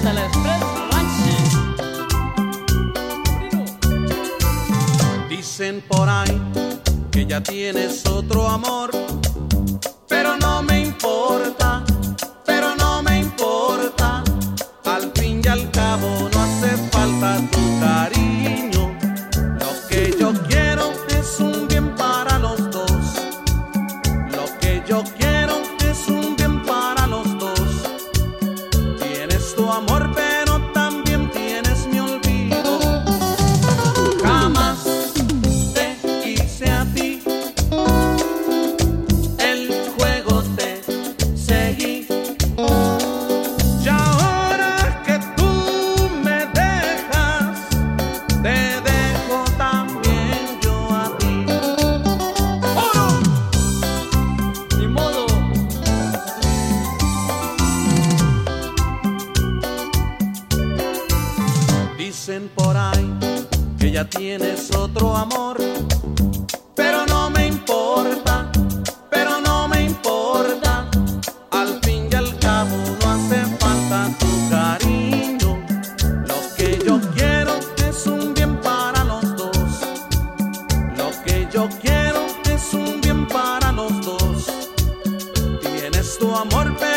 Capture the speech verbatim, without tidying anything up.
hasta la Express Ranch. Dicen por ahí que ya tienes otro amor, pero no me importa, pero no me importa. Al fin y al cabo no hace falta tu cariño. Lo que yo quiero es un bien para los dos. Lo que yo quiero es un bien para los dos. Tienes tu amor, pero también tienes mi olvido. Jamás te quise a ti, el juego te seguí. Y ahora que tú me dejas, te dejo también yo a ti. ¡Oro! Ni modo. Dicen por ahí que ya tienes otro amor, pero no me importa, pero no me importa. Al fin y al cabo no hace falta tu cariño. Lo que yo quiero es un bien para los dos. Lo que yo quiero es un bien para los dos. Tienes tu amor, pero